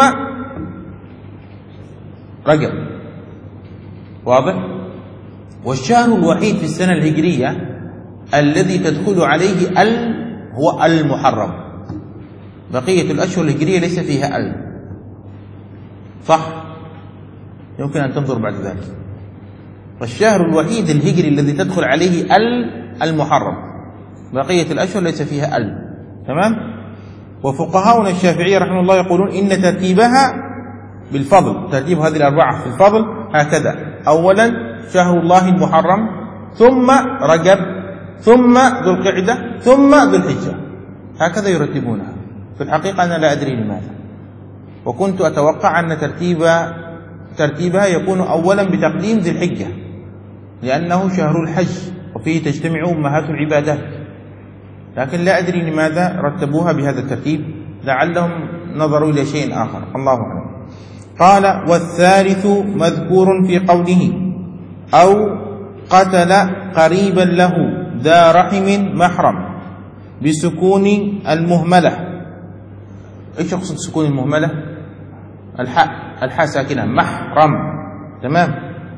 رجب. واضح؟ والشهر الوحيد في السنة الهجرية الذي تدخل عليه ال هو المحرم. بقية الأشهر الهجرية ليس فيها ال، صح؟ يمكن أن تنظر بعد ذلك. والشهر الوحيد الهجري الذي تدخل عليه ال المحرم، بقية الأشهر ليس فيها ال. تمام؟ وفقهاؤنا الشافعية رحمه الله يقولون إن ترتيبها بالفضل، ترتيب هذه الأربعة في الفضل هكذا: أولا شهر الله المحرم، ثم رجب، ثم ذو القعدة، ثم ذو الحجة، هكذا يرتبونها. في الحقيقة أنا لا أدري لماذا، وكنت أتوقع أن ترتيب ترتيبها يكون أولا بتقديم ذي الحجة لأنه شهر الحج وفيه تجتمع أمهات العبادات، لكن لا أدري لماذا رتبوها بهذا الترتيب، لعلهم نظروا إلى شيء آخر، الله أعلم. قال: والثالث مذكور في قوله: أو قتل قريبا له ذا رحم محرم، بسكون المهملة. إيش يقصد سكون المهملة؟ الحاء الحاء ساكنة، محرم. تمام؟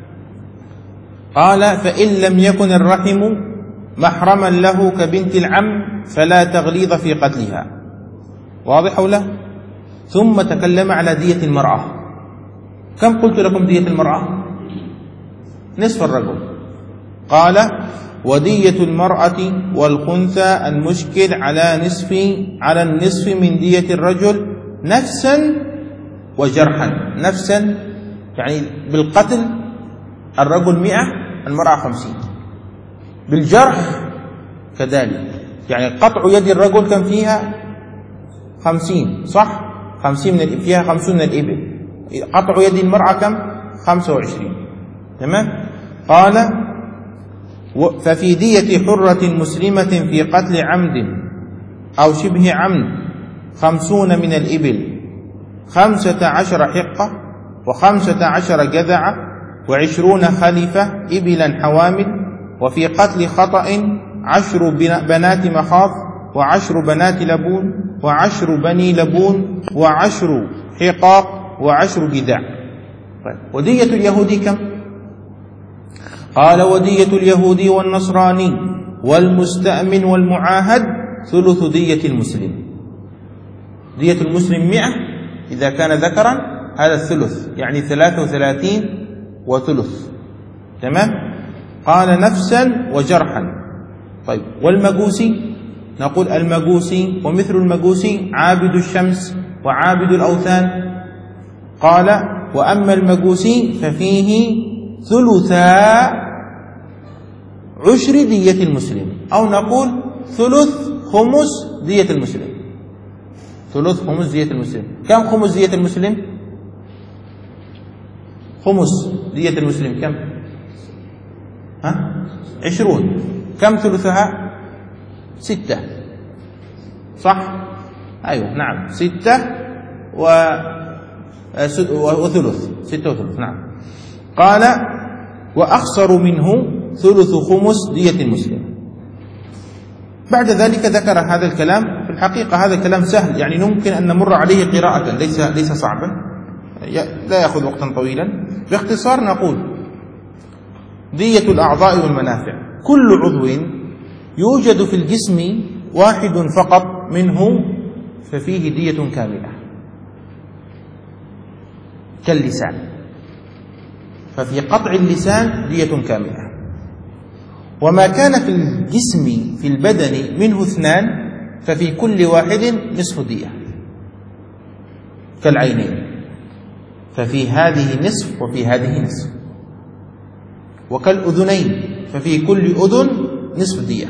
قال: فإن لم يكن الرحم محرما له كبنت العم فلا تغليظ في قتلها. واضح ولا؟ ثم تكلم على دية المرأة. كم قلت لكم دية المرأة؟ نصف الرجل. قال: ودية المرأة والخنثى المشكل على نصف على النصف من دية الرجل نفسا وجرحا. نفسا يعني بالقتل الرجل مئة، المرأة خمسين. بالجرح كذلك، يعني قطع يد الرجل كم فيها؟ خمسين، صح؟ خمسين من الإبل، فيها خمسون من الإبل. قطع يد المرأة كم؟ خمسة وعشرين. تمام؟ قال: ففي دية حرة مسلمة في قتل عمد أو شبه عمد خمسون من الإبل، خمسة عشر حقة، وخمسة عشر جذعة، وعشرون خليفة إبلا حوامل. وفي قتل خطأ عشر بنات مخاض، وعشر بنات لبون، وعشر بني لبون، وعشر حقاق، وعشر جذع. طيب، ودية اليهودي كم؟ قال: ودية اليهودي والنصراني والمستأمن والمعاهد ثلث دية المسلم. دية المسلم مئة إذا كان ذكرا، هذا الثلث، يعني ثلاثة وثلاثين وثلث. تمام؟ قال: نفسا وجرحا. طيب، والمجوسي؟ نقول المجوسي ومثل المجوسي عابد الشمس وعابد الأوثان. قال: وأما المجوسي ففيه ثلثا عشر دية المسلم، أو نقول ثلث خمس دية المسلم. ثلث خمس دية المسلم. كم خمس دية المسلم؟ خمس دية المسلم كم؟ ها؟ عشرون. كم ثلثها؟ ستة، صح؟ أيوة، نعم، ستة و... وثلث، ستة وثلث، نعم. قال: وأخسر منه ثلث خمس دية المسلم. بعد ذلك ذكر هذا الكلام. في الحقيقة هذا الكلام سهل، يعني ممكن أن نمر عليه قراءة، ليس ليس صعبا، لا يأخذ وقتا طويلا. باختصار نقول: دية الأعضاء والمنافع، كل عضو يوجد في الجسم واحد فقط منه ففيه دية كاملة، كاللسان، ففي قطع اللسان دية كاملة. وما كان في الجسم في البدن منه اثنان ففي كل واحد نصف دية، كالعينين، ففي هذه نصف وفي هذه نصف. وكالأذنين، ففي كل أذن نصف دية.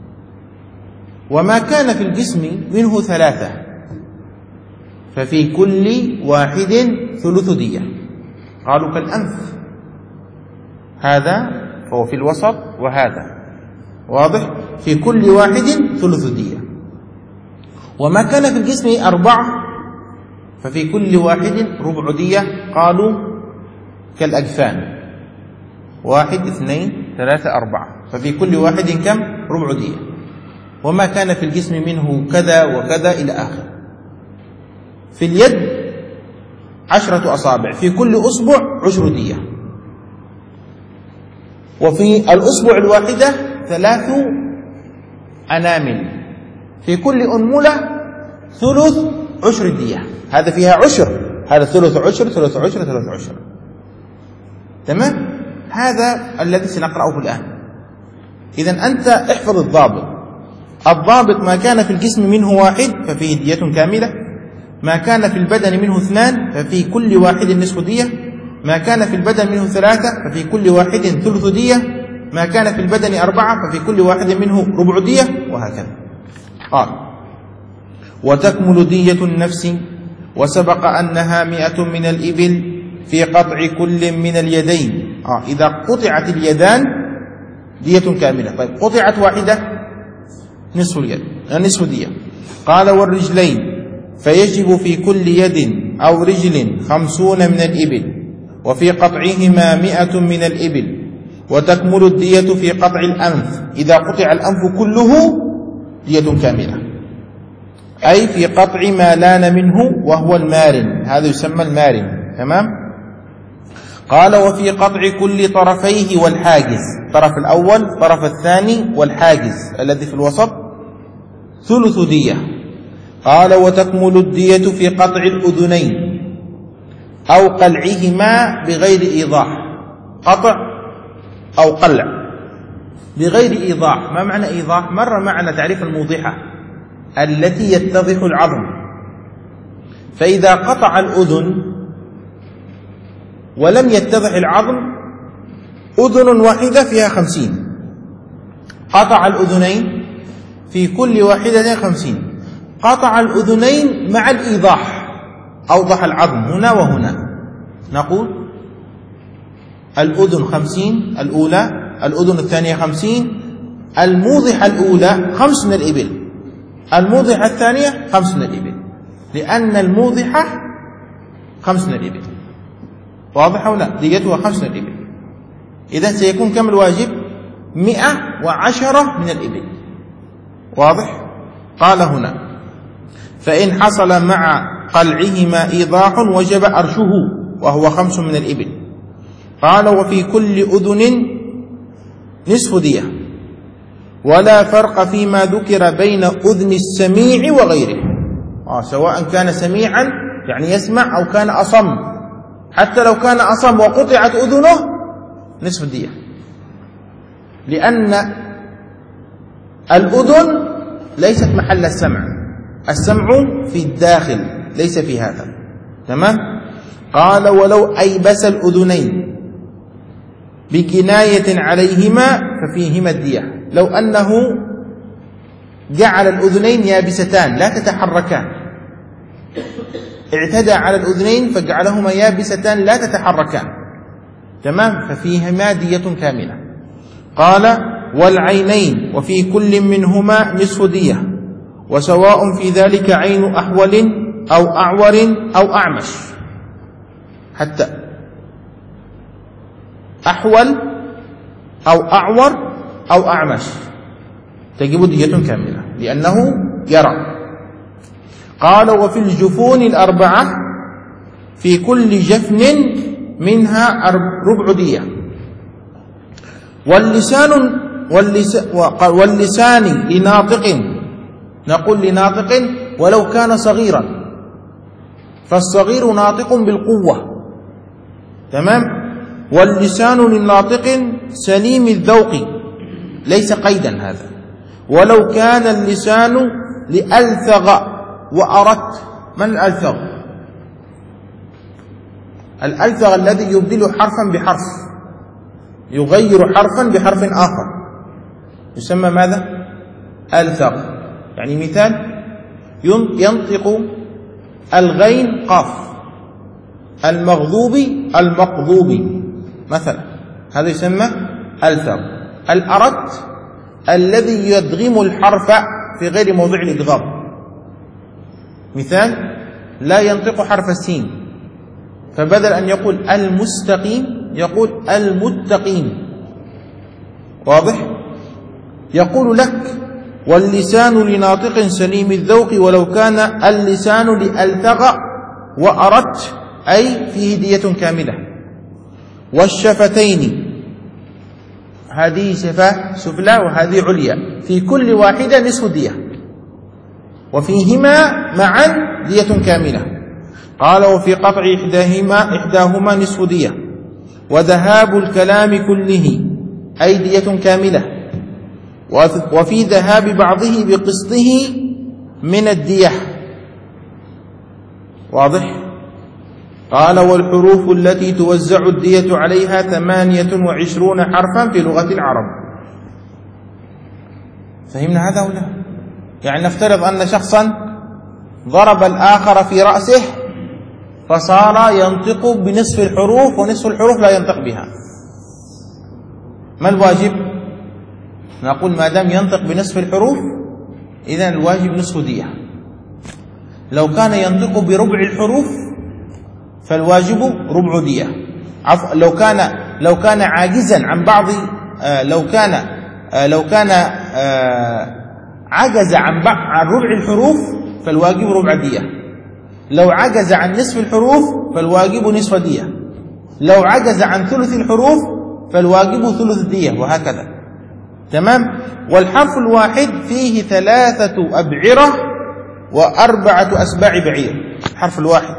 وما كان في الجسم منه ثلاثة ففي كل واحد ثلث دية. قالوا كالأنف، هذا هو في الوسط وهذا واضح، في كل واحد ثلث دية. وما كان في الجسم أربعة ففي كل واحد ربع دية. قالوا كالأجفان، واحد اثنين ثلاثة أربعة، ففي كل واحد كم؟ ربع دية. وما كان في الجسم منه كذا وكذا إلى آخر. في اليد عشرة أصابع، في كل أصبع عشر دية. وفي الأصبع الواحدة ثلاث أنامل، في كل أنملة ثلث عشر دية. هذا فيها عشر، هذا ثلث عشر ثلث عشر ثلث عشر. تمام؟ هذا الذي سنقرأه الآن. إذن أنت احفظ الضابط. الضابط: ما كان في الجسم منه واحد ففيه دية كاملة، ما كان في البدن منه اثنان ففي كل واحد نصف دية، ما كان في البدن منه ثلاثة ففي كل واحد ثلث دية، ما كان في البدن أربعة ففي كل واحد منه ربع دية، وهكذا. قال: وتكمل دية النفس، وسبق أنها مئة من الإبل في قطع كل من اليدين. آه إذا قطعت اليدان دية كاملة. طيب قطعت واحدة نصف اليد، نصف دية. قال: والرجلين، فيجب في كل يد أو رجل خمسون من الإبل، وفي قطعهما مئة من الإبل. وتكمل الدية في قطع الأنف، إذا قطع الأنف كله دية كاملة، أي في قطع ما لان منه وهو المارن، هذا يسمى المارن. تمام؟ قال: وفي قطع كل طرفيه والحاجز، الطرف الأول الطرف الثاني والحاجز الذي في الوسط ثلث دية. قال: وتكمل الدية في قطع الأذنين أو قلعهما بغير إيضاح. قطع أو قلع بغير إيضاح. ما معنى إيضاح؟ مر معنا تعريف الموضحة التي يتضح العظم. فإذا قطع الأذن ولم يتضح العظم، أذن واحدة فيها خمسين، قطع الأذنين في كل واحدة خمسين. قطع الأذنين مع الإيضاح، أوضح العظم هنا وهنا. نقول الأذن خمسين الأولى، الأذن الثانية خمسين، الموضحة الأولى خمس من الإبل، الموضحة الثانية خمس من الإبل، لأن الموضحة خمس من الإبل. واضح أو لا؟ ديتها خمس من الإبل. إذن سيكون كم الواجب؟ مئة وعشرة من الإبل. واضح؟ قال هنا: فإن حصل مع قلعهما إيضاح وجب أرشه، وهو خمس من الإبل. قال: وفي كل أذن نصف دية، ولا فرق فيما ذكر بين أذن السميع وغيره. آه سواء كان سميعا يعني يسمع أو كان أصم، حتى لو كان أصم وقطعت أذنه نصف دية، لأن الأذن ليست محل السمع، السمع في الداخل ليس في هذا. تمام؟ قال: ولو أيبس الأذنين بكناية عليهما ففيهما الدية. لو أنه جعل الأذنين يابستان لا تتحركان، اعتدى على الأذنين فجعلهما يابستان لا تتحركان، تمام، ففيهما دية كاملة. قال: والعينين، وفي كل منهما نصف دية، وسواء في ذلك عين أحول أو أعور أو أعمش. حتى أحول أو أعور أو أعمش تجب دية كاملة لأنه يرى. قال وفي الجفون الأربعة في كل جفن منها ربع دية. واللسان واللسان لناطق، نقول لناطق ولو كان صغيرا، فالصغير ناطق بالقوة، تمام. واللسان للناطق سليم الذوق، ليس قيدا هذا، ولو كان اللسان لألثغ وأردت. من الألثغ؟ الألثغ الذي يبدل حرفا بحرف، يغير حرفا بحرف آخر، يسمى ماذا؟ ألثغ. يعني مثال، ينطق الغين قاف، المغضوب المقضوب مثلا، هذا يسمى ألثغ. الأردت الذي يدغم الحرف في غير موضع الإدغام. مثال، لا ينطق حرف السين، فبدل أن يقول المستقيم يقول المتقين. واضح؟ يقول لك واللسان لناطق سليم الذوق ولو كان اللسان لألثغ وأردت، أي فيه دية كاملة. والشفتين، هذه شفاه سفلى وهذه عليا، في كل واحدة نصف دية، وفيهما معا دية كاملة. قال وفي قطع إحداهما, إحداهما نصف دية، وذهاب الكلام كله أي دية كاملة، وفي ذهاب بعضه بقسطه من الدية. واضح؟ قال والحروف التي توزع الدية عليها ثمانية وعشرون حرفا في لغة العرب. فهمنا هذا ولا؟ يعني نفترض أن شخصا ضرب الآخر في رأسه فصار ينطق بنصف الحروف ونصف الحروف لا ينطق بها، ما الواجب؟ نقول ما دام ينطق بنصف الحروف إذن الواجب نصف دية. لو كان ينطق بربع الحروف فالواجب ربع دية. عفوا، لو كان لو كان عاجزا عن بعض آه لو كان آه لو كان آه عجز عن عن ربع الحروف فالواجب ربع دية. لو عجز عن نصف الحروف فالواجب نصف دية. لو عجز عن ثلث الحروف فالواجب ثلث دية، وهكذا. تمام. والحرف الواحد فيه ثلاثة أبعرة وأربعة أسباع بعير. الحرف الواحد،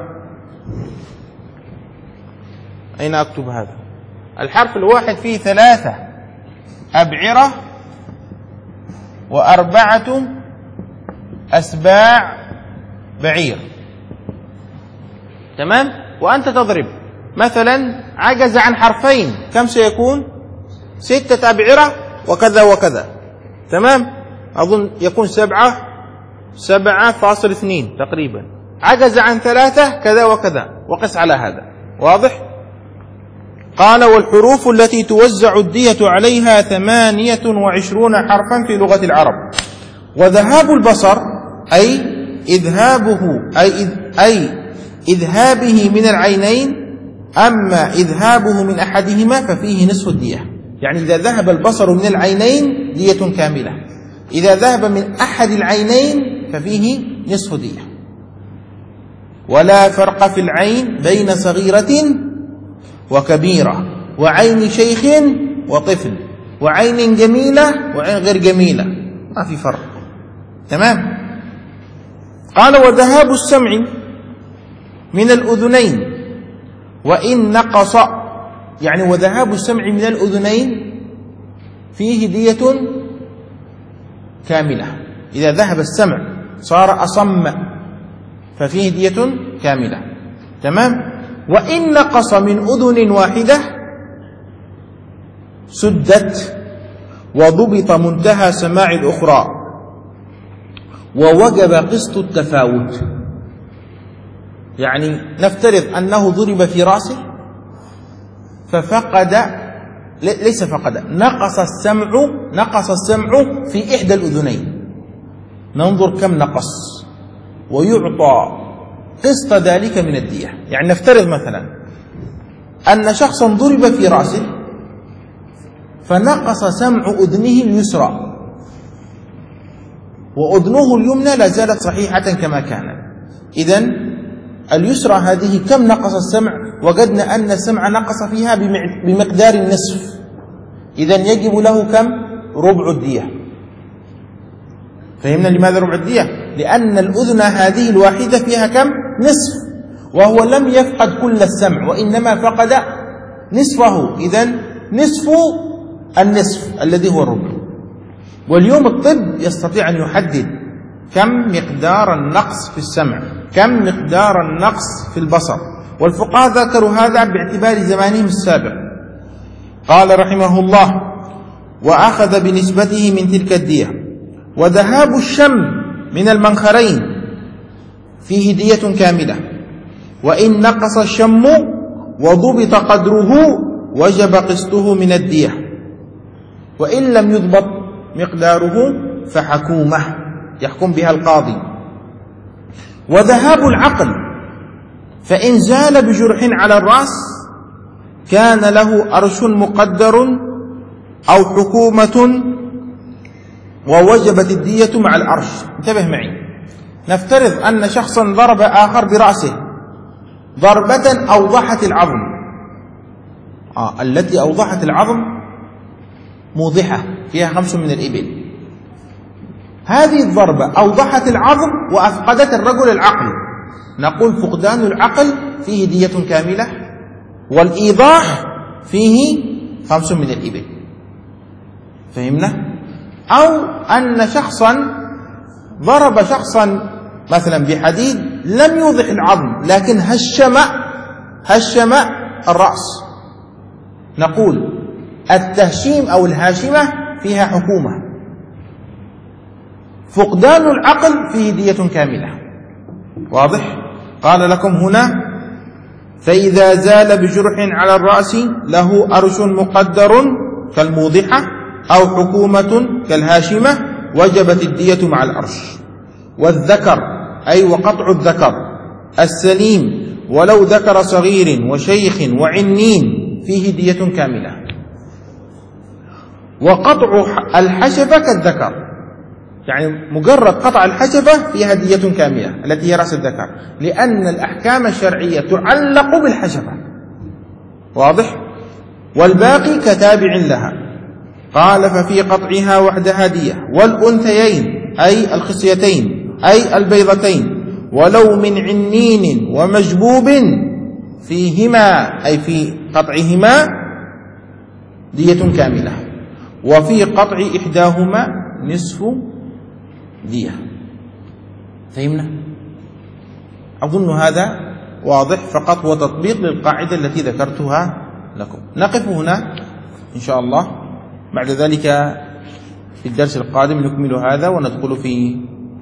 أين أكتب هذا؟ الحرف الواحد فيه ثلاثة أبعرة وأربعة أسباع بعير. تمام. وأنت تضرب مثلا عجز عن حرفين، كم سيكون؟ ستة أبعرة وكذا وكذا. تمام. أظن يكون سبعة سبعة فاصل اثنين تقريبا. عجز عن ثلاثة كذا وكذا، وقس على هذا. واضح؟ قال والحروف التي توزع الدية عليها ثمانية وعشرون حرفا في لغة العرب. وذهاب البصر أي إذهابه أي, إذ أي إذهابه من العينين، أما إذهابه من أحدهما ففيه نصف الدية. يعني إذا ذهب البصر من العينين دية كاملة، إذا ذهب من أحد العينين ففيه نصف دية. ولا فرق في العين بين صغيرة وكبيرة، وعين شيخ وطفل، وعين جميلة وعين غير جميلة، ما في فرق. تمام. قال وذهاب السمع من الأذنين وإن نقص، يعني وذهاب السمع من الأذنين فيه دية كاملة. إذا ذهب السمع صار أصم ففيه دية كاملة. تمام. وإن نقص من أذن واحدة سدت وضبط منتهى سماع الأخرى ووجب قسط التفاوت. يعني نفترض أنه ضرب في رأسه ففقد، ليس فقد، نقص السمع نقص السمع في إحدى الأذنين، ننظر كم نقص ويعطى قسط ذلك من الدية. يعني نفترض مثلا أن شخصا ضرب في رأسه فنقص سمع أذنه اليسرى، وأذنه اليمنى لا زالت صحيحة كما كانت. إذن اليسرى هذه كم نقص السمع؟ وجدنا أن السمع نقص فيها بمقدار النصف، إذن يجب له كم؟ ربع الدية. فهمنا لماذا ربع الدية؟ لأن الأذن هذه الواحدة فيها كم؟ نصف، وهو لم يفقد كل السمع وإنما فقد نصفه، إذن نصف النصف الذي هو الربع. واليوم الطب يستطيع أن يحدد كم مقدار النقص في السمع، كم مقدار النقص في البصر، والفقهاء ذكروا هذا باعتبار زمانهم السابق. قال رحمه الله: وأخذ بنسبته من تلك الدية. وذهاب الشم من المنخرين فيه دية كاملة، وإن نقص الشم وضبط قدره وجب قسطه من الدية، وإن لم يضبط مقداره فحكومة يحكم بها القاضي. وذهاب العقل، فإن زال بجرح على الرأس كان له أرش مقدر أو حكومة ووجبت الدية مع الأرش. انتبه معي، نفترض أن شخصا ضرب آخر برأسه ضربة أوضحت العظم، آه التي أوضحت العظم موضحة فيها خمس من الإبل. هذه الضربة أوضحت العظم وأفقدت الرجل العقل، نقول فقدان العقل فيه دية كاملة، والإيضاح فيه خمس من الإبل. فهمنا؟ أو أن شخصا ضرب شخصا مثلا بحديد لم يوضح العظم لكن هشم هشم الرأس، نقول التهشيم أو الهاشمة فيها حكومة. فقدان العقل فيه دية كاملة. واضح؟ قال لكم هنا: فإذا زال بجرح على الرأس له أرش مقدر كالموضحة أو حكومة كالهاشمة وجبت الدية مع الأرش. والذكر أي وقطع الذكر السليم ولو ذكر صغير وشيخ وعنين فيه دية كاملة. وقطع الحشفة كالذكر، يعني مجرد قطع الحشفة فيها دية كاملة التي هي رأس الذكر، لأن الأحكام الشرعية تعلق بالحشفة. واضح؟ والباقي كتابع لها. قال: ففي قطعها وحدها دية، والأنثيين أي الخصيتين أي البيضتين ولو من عنين ومجبوب فيهما أي في قطعهما دية كاملة، وفي قطع إحداهما نصف دية. فهمنا؟ أظن هذا واضح فقط، هو تطبيق للقاعدة التي ذكرتها لكم. نقف هنا إن شاء الله، بعد ذلك في الدرس القادم نكمل هذا وندخل في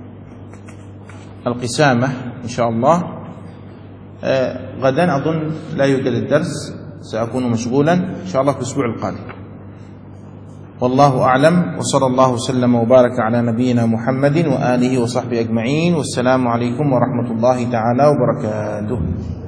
القسامة إن شاء الله. آه غدا أظن لا يوجد الدرس، سأكون مشغولا إن شاء الله في الأسبوع القادم. والله أعلم، وصلى الله وسلم وبارك على نبينا محمد وآله وصحبه أجمعين، والسلام عليكم ورحمة الله تعالى وبركاته.